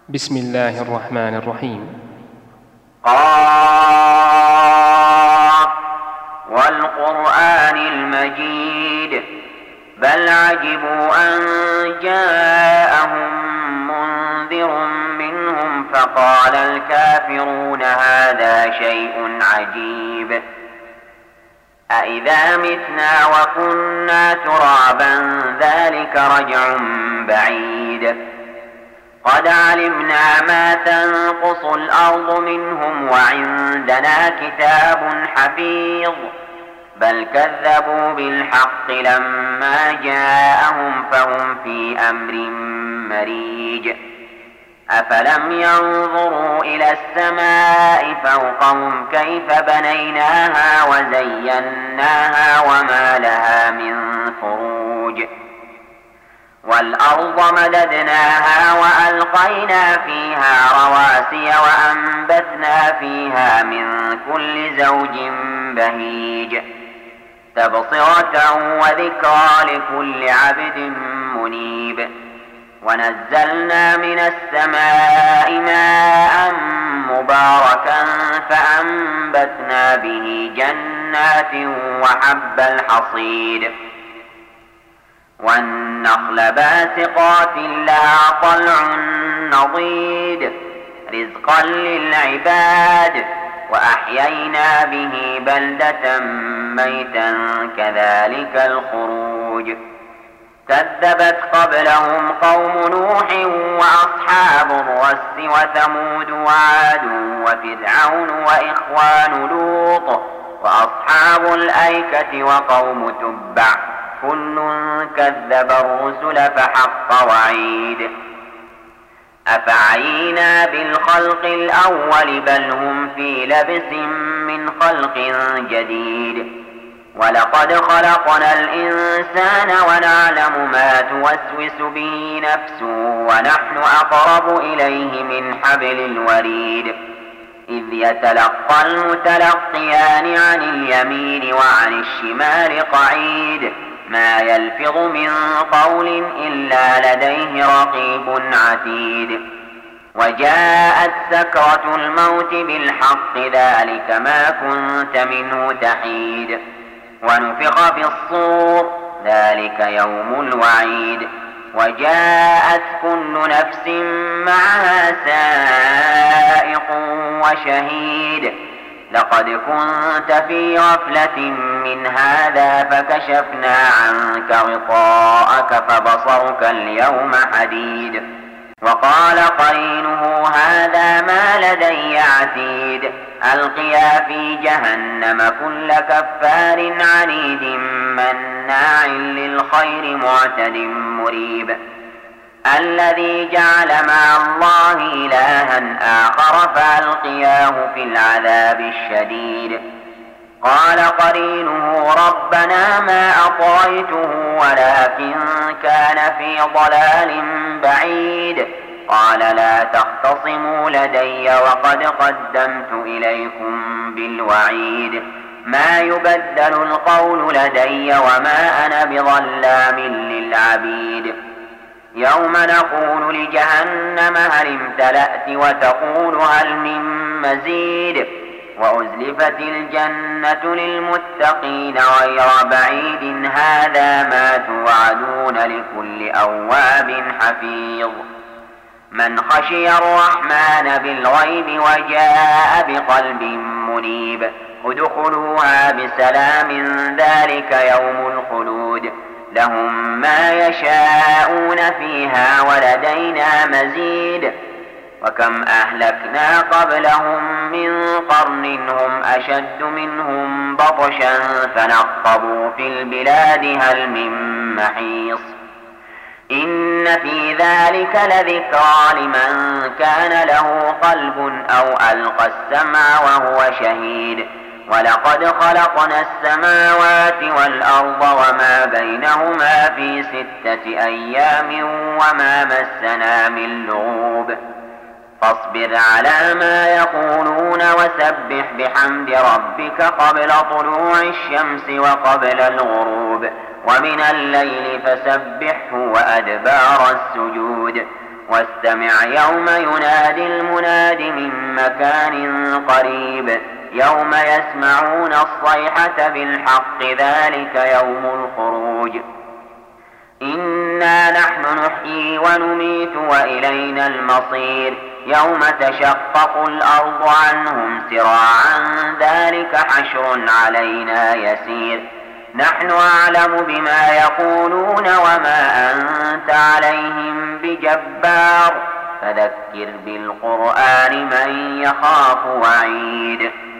بسم الله الرحمن الرحيم. قاف والقرآن المجيد بل عجبوا أن جاءهم منذر منهم فقال الكافرون هذا شيء عجيب أإذا متنا وكنا ترابا ذلك رجع بعيد قد علمنا ما تنقص الأرض منهم وعندنا كتاب حفيظ بل كذبوا بالحق لما جاءهم فهم في أمر مريج أفلم ينظروا إلى السماء فوقهم كيف بنيناها وزيناها وما لها من فروج والأرض مددناها وألقينا فيها رواسي وأنبتنا فيها من كل زوج بهيج تبصرة وذكرى لكل عبد منيب ونزلنا من السماء ماء مباركا فأنبتنا به جنات وحب الحصيد والنخل باسقات لها طلع نضيد رزقا للعباد وأحيينا به بلدة ميتا كذلك الخروج كذبت قبلهم قوم نوح وأصحاب الرس وثمود وعاد وفرعون وإخوان لوط وأصحاب الأيكة وقوم تبع كل كذب الرسل فحق وعيد أفعينا بالخلق الأول بل هم في لبس من خلق جديد ولقد خلقنا الإنسان ونعلم ما توسوس به نفسه ونحن أقرب إليه من حبل الوريد إذ يتلقى المتلقيان عن اليمين وعن الشمال قعيد ما يلفظ من قول إلا لديه رقيب عتيد وجاءت سكرة الموت بالحق ذلك ما كنت منه تحيد ونفخ في الصور ذلك يوم الوعيد وجاءت كل نفس معها سائق وشهيد لقد كنت في غفلة من هذا فكشفنا عنك غطاءك فبصرك اليوم حديد وقال قرينه هذا ما لدي عتيد ألقيا في جهنم كل كفار عنيد مناع للخير معتد مريب الذي جعل مع الله إلها آخر فألقياه في العذاب الشديد قال قرينه ربنا ما أطغيته ولكن كان في ضلال بعيد قال لا تختصموا لدي وقد قدمت إليكم بالوعيد ما يبدل القول لدي وما أنا بظلام للعبيد يوم نقول لجهنم هل امتلأت وتقول هل من مزيد وأزلفت الجنة للمتقين غير بعيد هذا ما توعدون لكل أواب حفيظ من خشي الرحمن بالغيب وجاء بقلب منيب ادخلوها بسلام ذلك يوم الخلود لهم ما يشاءون فيها ولدينا مزيد وكم أهلكنا قبلهم من قرن هم أشد منهم بطشا فنقبوا في البلاد هل من محيص إن في ذلك لذكرى لمن كان له قلب أو ألقى السمع وهو شهيد ولقد خلقنا السماوات والأرض وما بينهما في 6 أيام وما مسنا من لغوب فاصبر على ما يقولون وسبح بحمد ربك قبل طلوع الشمس وقبل الغروب ومن الليل فسبحه وأدبار السجود واستمع يوم ينادي المناد من مكان قريب يوم يسمعون الصيحة بالحق ذلك يوم الخروج إنا نحن نحيي ونميت وإلينا المصير يوم تشقق الأرض عنهم سراعا ذلك حشر علينا يسير نحن أعلم بما يقولون وما أنت عليهم بجبار فذكر بالقرآن من يخاف وعيد